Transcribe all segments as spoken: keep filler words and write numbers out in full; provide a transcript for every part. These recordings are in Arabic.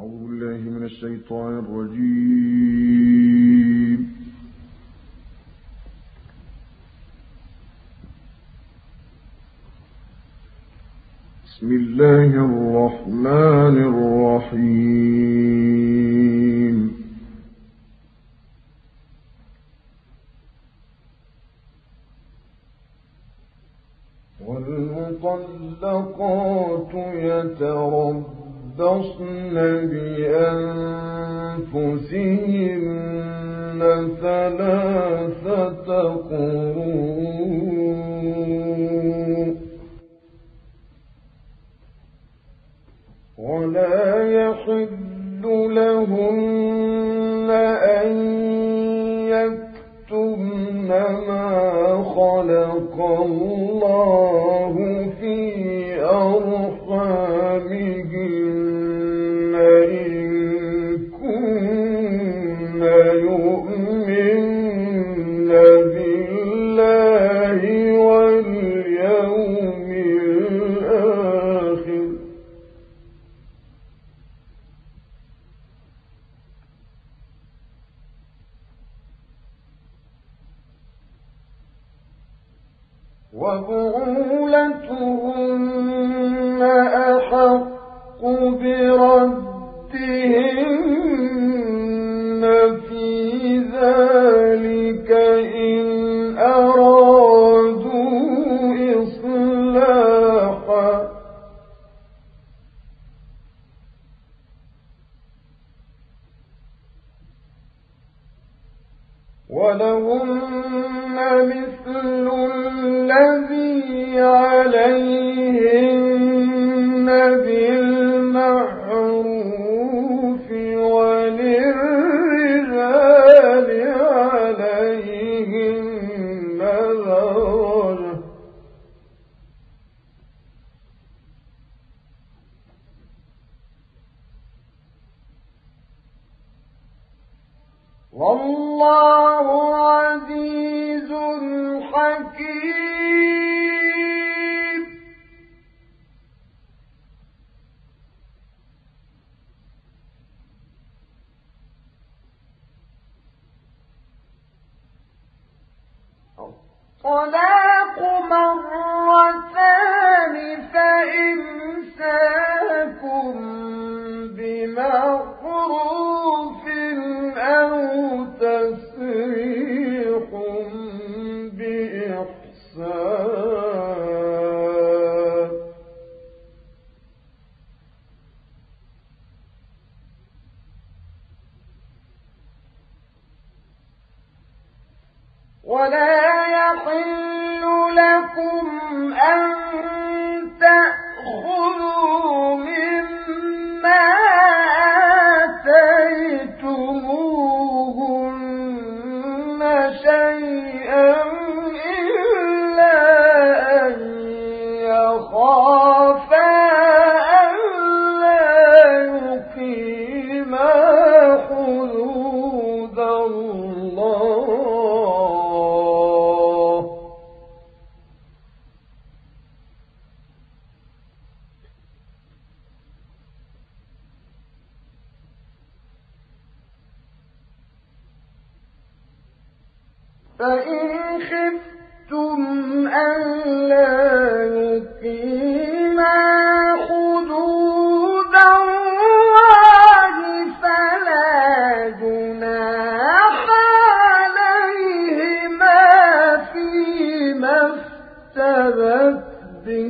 أعوذ بالله من الشيطان الرجيم. بسم الله الرحمن الرحيم. والمطلقات يتربصن بأنفسهن ثلاثة قروء ولا يحل لهن أن يكتمن ما خلق الله في أرحامهن إن كن يؤمن بالله واليوم الآخر وبعولتهن أحق بردهن في ذلك إن أرادوا إصلاحا ولهن مثل الذي عليهن بالمعروف وللرجال عليهن درجة والله عزيز حكيم. الطلاق مرتان فإمساكم بمعروف أو تسريح بإحسان ولا يحل لكم أن تأخذوا مما آتيتموهن شيئا إلا أن يخافا ألا يقيما حدود الله فإن خفتم ألا يقيما حدود الله فلا جناح عليهما فيما افتدت به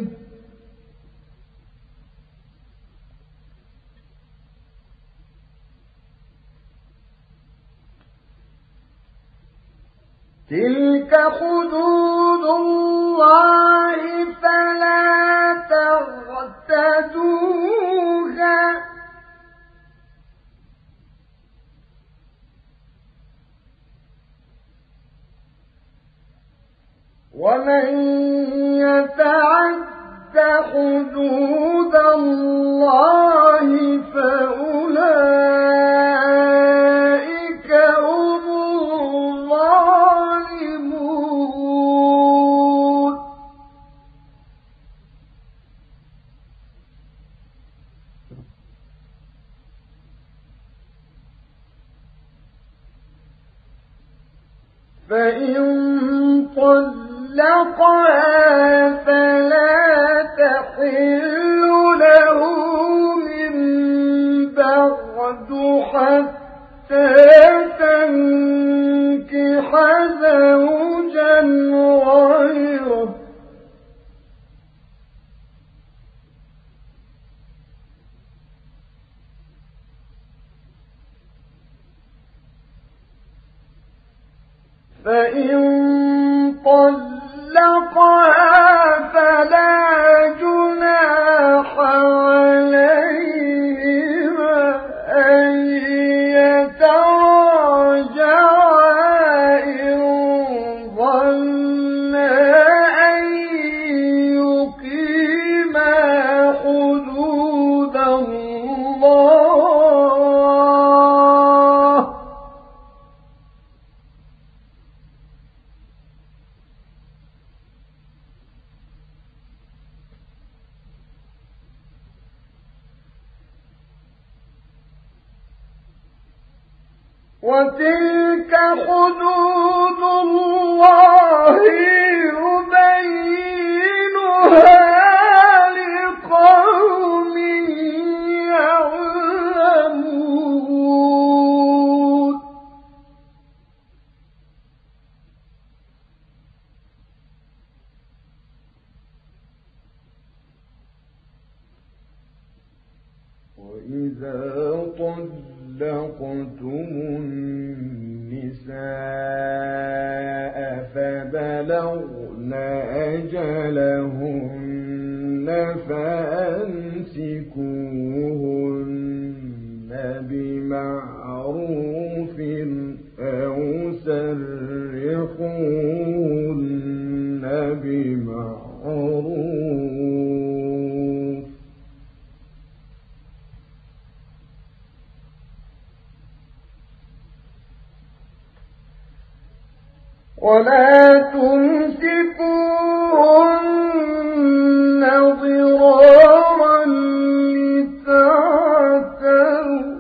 تلك حدود الله فلا تعتدوها ومن يتعد حدود الله فأولئك هم الظالمون. فإن طلقها فلا تحل له من بعد حتى تنكح زوجا غيره فإن طلقها فلا جناح عليهما أن يتراجعا إن ظنا أن يقيما حدود الله وتلك حدود الله يبينها لقوم يعلمون وإذا طلقتم النساء فبلغن أجلهن فأمسكوهن بمعروف أو سرحوهن بمعروف ولا تمسكوهن ضرارا لتعتدوا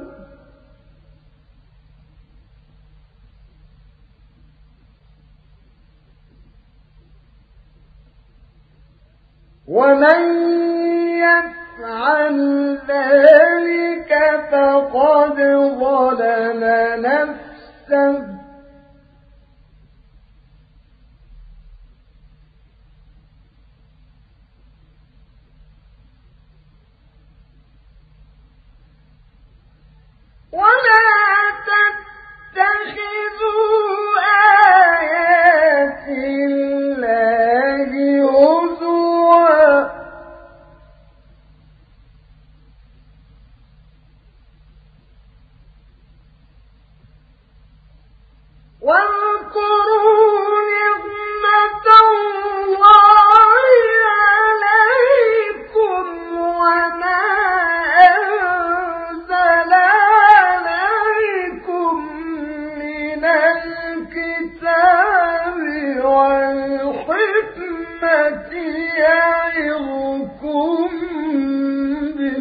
ومن يفعل ذلك فقد ظلم نفسه ولا تتخذوا آيات الله هزوا واذكروا نعمة الله عليكم وما أنزل عليكم من الكتاب والحكمة يعظكم به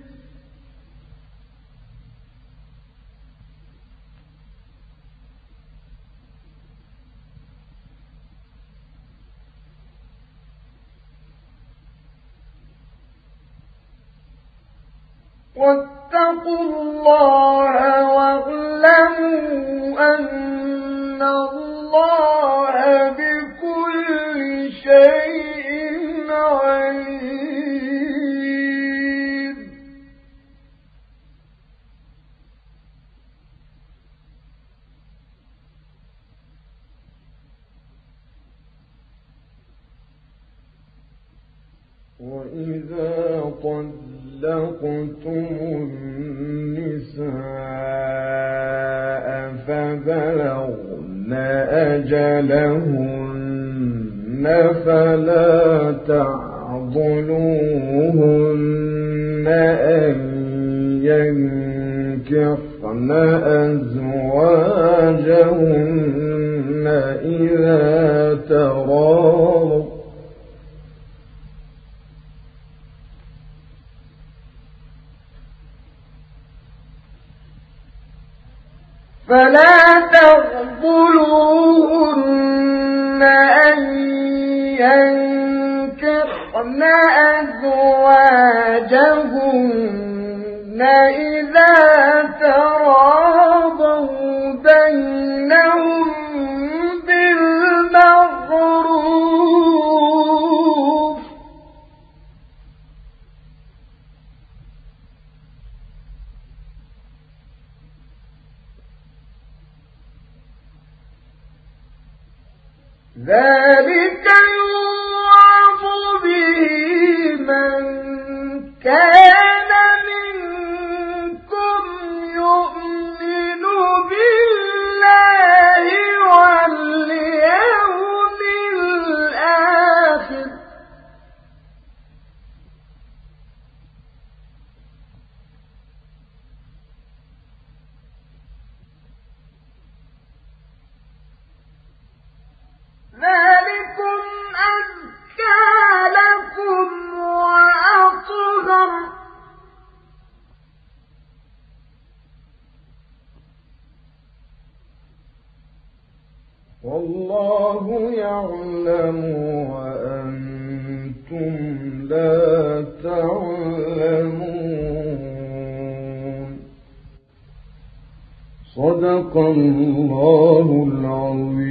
واتقوا الله واعلموا أن الله بكل شيء عليم وإذا طلقتم النساء فبلغن أجلهن فلا تعضلوهن أن ينكحن أزواجهن إذا تراضوا فلا تقبلوهن أن ينكحن أزواجهن إذا تراضوا بينهم بالمعروف ذلك يوعظ به من كان منكم يؤمن بالله واليوم الآخر ذلكم أزكى لكم وأطهر والله يعلم وأنتم لا تعلمون. صدق الله العظيم.